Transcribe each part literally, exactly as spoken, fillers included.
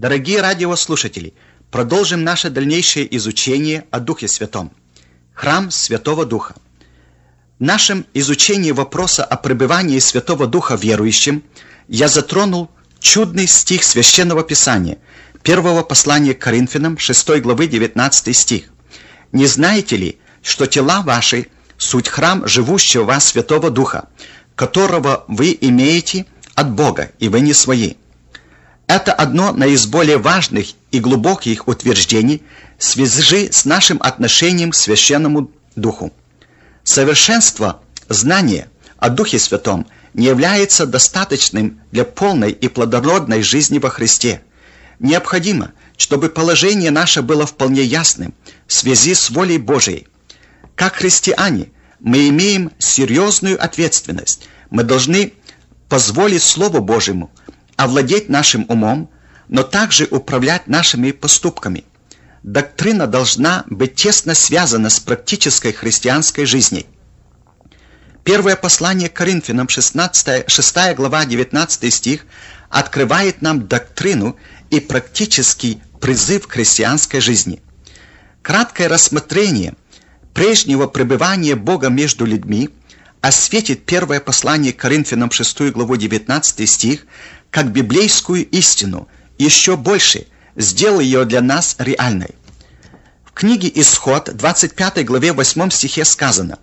Дорогие радиослушатели, продолжим наше дальнейшее изучение о Духе Святом. Храм Святого Духа. В нашем изучении вопроса о пребывании Святого Духа верующим я затронул чудный стих Священного Писания, первого послания к Коринфянам, шестой главы, девятнадцатый стих. «Не знаете ли, что тела ваши – суть храм живущего в вас Святого Духа, которого вы имеете от Бога, и вы не свои». Это одно из более важных и глубоких утверждений в связи с нашим отношением к Священному Духу. Совершенство знания о Духе Святом не является достаточным для полной и плодородной жизни во Христе. Необходимо, чтобы положение наше было вполне ясным в связи с волей Божией. Как христиане мы имеем серьезную ответственность. Мы должны позволить Слову Божьему овладеть нашим умом, но также управлять нашими поступками. Доктрина должна быть тесно связана с практической христианской жизнью. Первое послание к Коринфянам, шестнадцатая, шестая глава, девятнадцатый стих, открывает нам доктрину и практический призыв к христианской жизни. Краткое рассмотрение прежнего пребывания Бога между людьми осветит первое послание к Коринфянам, шестую главу, девятнадцатый стих, как библейскую истину, еще больше сделал ее для нас реальной. В книге Исход, двадцать пятой главе, восьмом стихе сказано: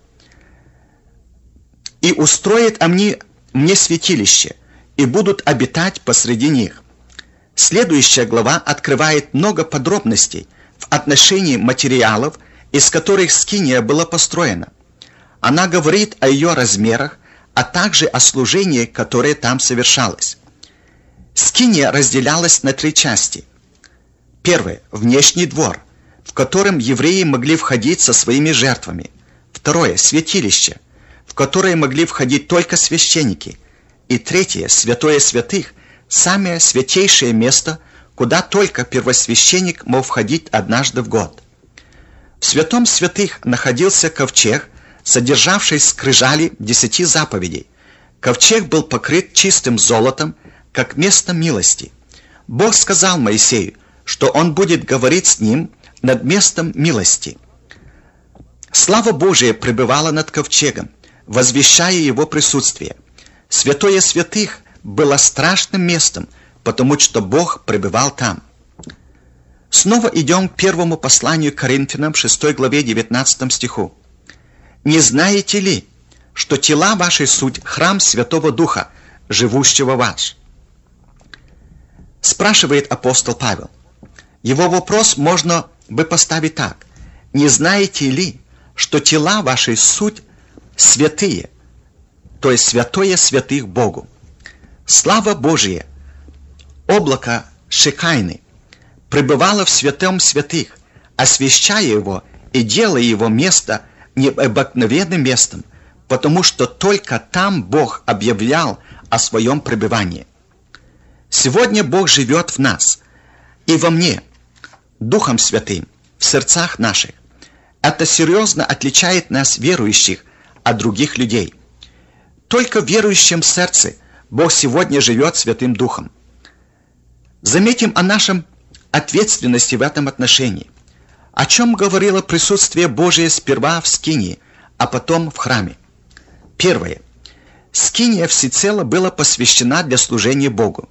«И устроят они мне святилище, и будут обитать посреди них». Следующая глава открывает много подробностей в отношении материалов, из которых скиния была построена. Она говорит о ее размерах, а также о служении, которое там совершалось. Скиния разделялась на три части. Первое – внешний двор, в котором евреи могли входить со своими жертвами. Второе – святилище, в которое могли входить только священники. И третье – святое святых, самое святейшее место, куда только первосвященник мог входить однажды в год. В святом святых находился ковчег, содержавший скрижали десяти заповедей. Ковчег был покрыт чистым золотом, как место милости. Бог сказал Моисею, что он будет говорить с ним над местом милости. Слава Божия пребывала над ковчегом, возвещая его присутствие. Святое святых было страшным местом, потому что Бог пребывал там. Снова идем к первому посланию к Коринфянам, шестой главе, девятнадцатому стиху. «Не знаете ли, что тела ваши суть храм Святого Духа, живущего в вас?» Спрашивает апостол Павел. Его вопрос можно бы поставить так: «Не знаете ли, что тела ваши суть святые, то есть святое святых Богу?» Слава Божия, облако Шекайны, пребывало в святом святых, освящая его и делая его место необыкновенным местом, потому что только там Бог объявлял о своем пребывании. Сегодня Бог живет в нас и во мне, Духом Святым, в сердцах наших. Это серьезно отличает нас, верующих, от других людей. Только в верующем сердце Бог сегодня живет Святым Духом. Заметим о нашем ответственности в этом отношении. О чем говорило присутствие Божие сперва в скинии, а потом в храме? Первое. Скиния всецело была посвящена для служения Богу.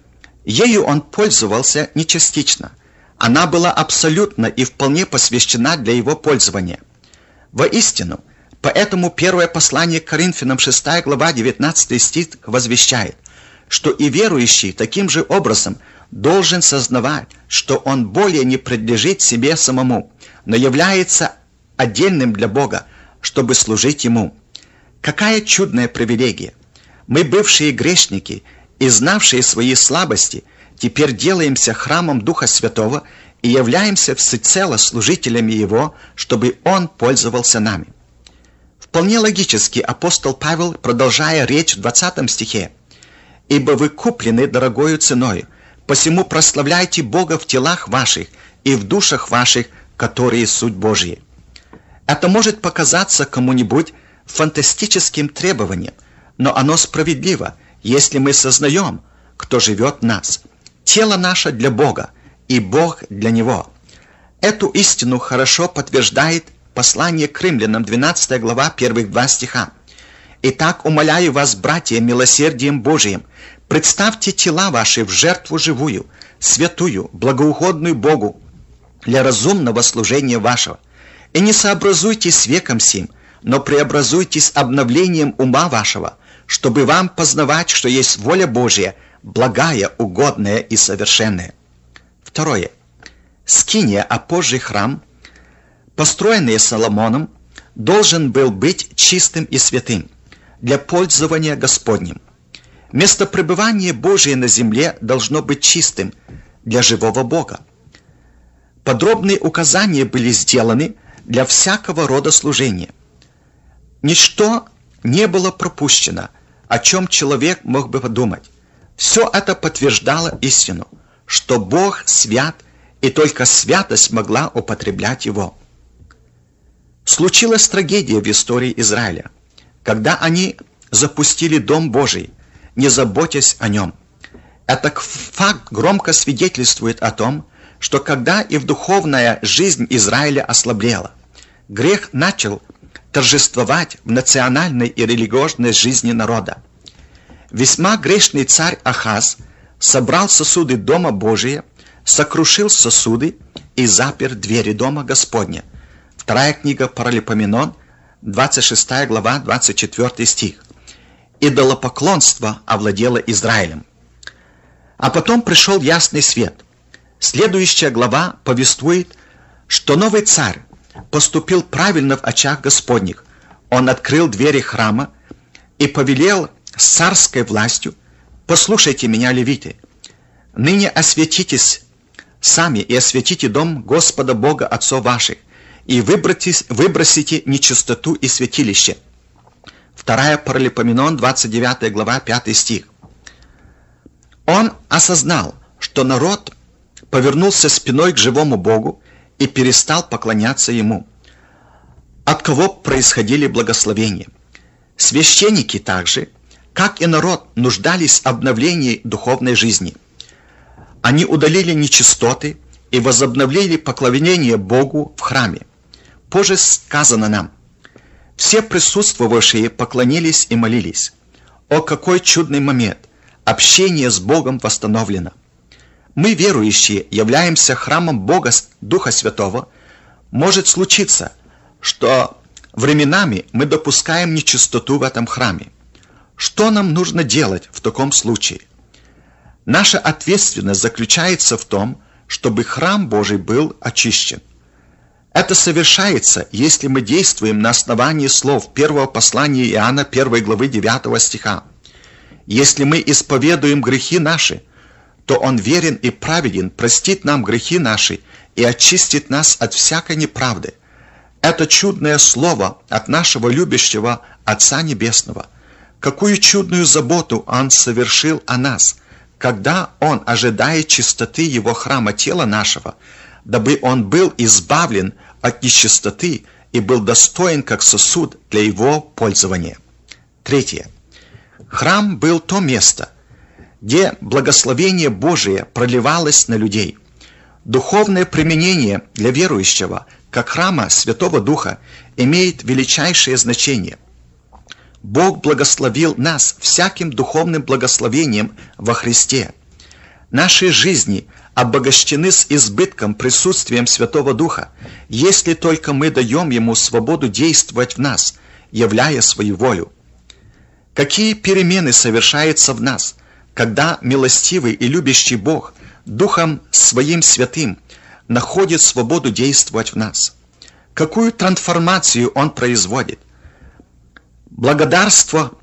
Ею он пользовался не частично. Она была абсолютно и вполне посвящена для его пользования. Воистину, поэтому первое послание к Коринфянам, шестая глава, девятнадцатый стих возвещает, что и верующий таким же образом должен сознавать, что он более не принадлежит себе самому, но является отдельным для Бога, чтобы служить Ему. Какая чудная привилегия! Мы, бывшие грешники и знавшие свои слабости, теперь делаемся храмом Духа Святого и являемся всецело служителями Его, чтобы Он пользовался нами. Вполне логически апостол Павел, продолжая речь в двадцатом стихе: «Ибо вы куплены дорогою ценою, посему прославляйте Бога в телах ваших и в душах ваших, которые суть Божьи». Это может показаться кому-нибудь фантастическим требованием, но оно справедливо, если мы сознаем, кто живет в нас. тело наше для Бога, и Бог для него. Эту истину хорошо подтверждает послание к римлянам, двенадцатая глава, первых два стиха. «Итак, умоляю вас, братья, милосердием Божиим, представьте тела ваши в жертву живую, святую, благоугодную Богу, для разумного служения вашего. И не сообразуйтесь с веком сим, но преобразуйтесь обновлением ума вашего, чтобы вам познавать, что есть воля Божья, благая, угодная и совершенная». Второе. Скиния, а позже храм, построенный Соломоном, должен был быть чистым и святым для пользования Господним. Место пребывания Божие на земле должно быть чистым для живого Бога. Подробные указания были сделаны для всякого рода служения. Ничто не было пропущено, о чем человек мог бы подумать. Все это подтверждало истину, что Бог свят, и только святость могла употреблять его. Случилась трагедия в истории Израиля, когда они запустили Дом Божий, не заботясь о нем. Этот факт громко свидетельствует о том, что когда и в духовная жизнь Израиля ослаблела, грех начал торжествовать в национальной и религиозной жизни народа. Весьма грешный царь Ахаз собрал сосуды Дома Божия, сокрушил сосуды и запер двери Дома Господня. Вторая книга Паралипоменон, двадцать шестая глава, двадцать четвёртый стих. Идолопоклонство овладело Израилем. А потом пришел ясный свет. Следующая глава повествует, что новый царь поступил правильно в очах Господних. Он открыл двери храма и повелел с царской властью: «Послушайте меня, левиты, ныне осветитесь сами и осветите дом Господа Бога отцов ваших, и выбросите нечистоту из святилища». Вторая Паралипоменон, двадцать девятая глава, пятый стих. Он осознал, что народ повернулся спиной к живому Богу и перестал поклоняться Ему, от кого происходили благословения. Священники также, как и народ, нуждались в обновлении духовной жизни. Они удалили нечистоты и возобновили поклонение Богу в храме. Позже сказано нам: «Все присутствовавшие поклонились и молились». О, какой чудный момент! Общение с Богом восстановлено. Мы, верующие, являемся храмом Бога Духа Святого. Может случиться, что временами мы допускаем нечистоту в этом храме. Что нам нужно делать в таком случае? Наша ответственность заключается в том, чтобы храм Божий был очищен. Это совершается, если мы действуем на основании слов первого послания Иоанна, первой главы, девятого стиха. «Если мы исповедуем грехи наши, то Он верен и праведен, простит нам грехи наши и очистит нас от всякой неправды». Это чудное слово от нашего любящего Отца Небесного. Какую чудную заботу Он совершил о нас, когда Он ожидает чистоты Его храма тела нашего, дабы Он был избавлен от нечистоты и был достоин как сосуд для Его пользования. Третье. Храм был то место, где благословение Божие проливалось на людей. Духовное применение для верующего, как храма Святого Духа, имеет величайшее значение. Бог благословил нас всяким духовным благословением во Христе. Наши жизни обогащены с избытком присутствием Святого Духа, если только мы даем Ему свободу действовать в нас, являя свою волю. Какие перемены совершаются в нас, когда милостивый и любящий Бог Духом Своим Святым находит свободу действовать в нас? Какую трансформацию Он производит? Благодарство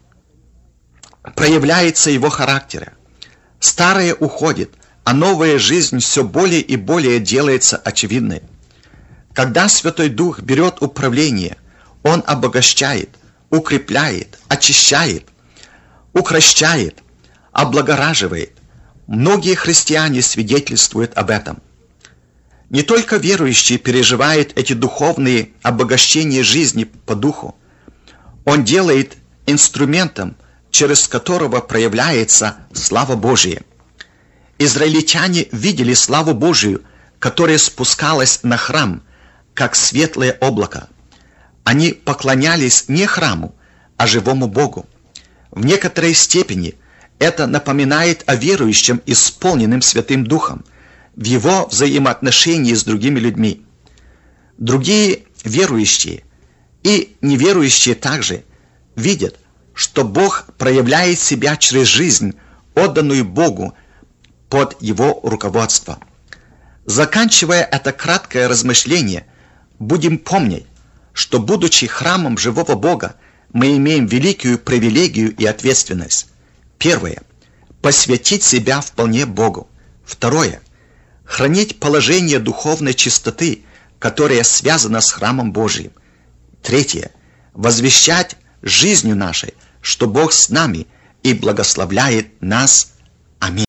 проявляется Его характера. Старое уходит, а новая жизнь все более и более делается очевидной. Когда Святой Дух берет управление, Он обогащает, укрепляет, очищает, укрощает, облагораживает. Многие христиане свидетельствуют об этом. Не только верующие переживают эти духовные обогащения жизни по духу. Он делает инструментом, через которого проявляется слава Божия. Израильтяне видели славу Божию, которая спускалась на храм, как светлое облако. Они поклонялись не храму, а живому Богу. В некоторой степени это напоминает о верующем, исполненном Святым Духом, в его взаимоотношении с другими людьми. Другие верующие и неверующие также видят, что Бог проявляет себя через жизнь, отданную Богу под Его руководство. Заканчивая это краткое размышление, будем помнить, что, будучи храмом живого Бога, мы имеем великую привилегию и ответственность. Первое. Посвятить себя вполне Богу. Второе. Хранить положение духовной чистоты, которая связана с храмом Божиим. Третье. Возвещать жизнью нашей, что Бог с нами и благословляет нас. Аминь.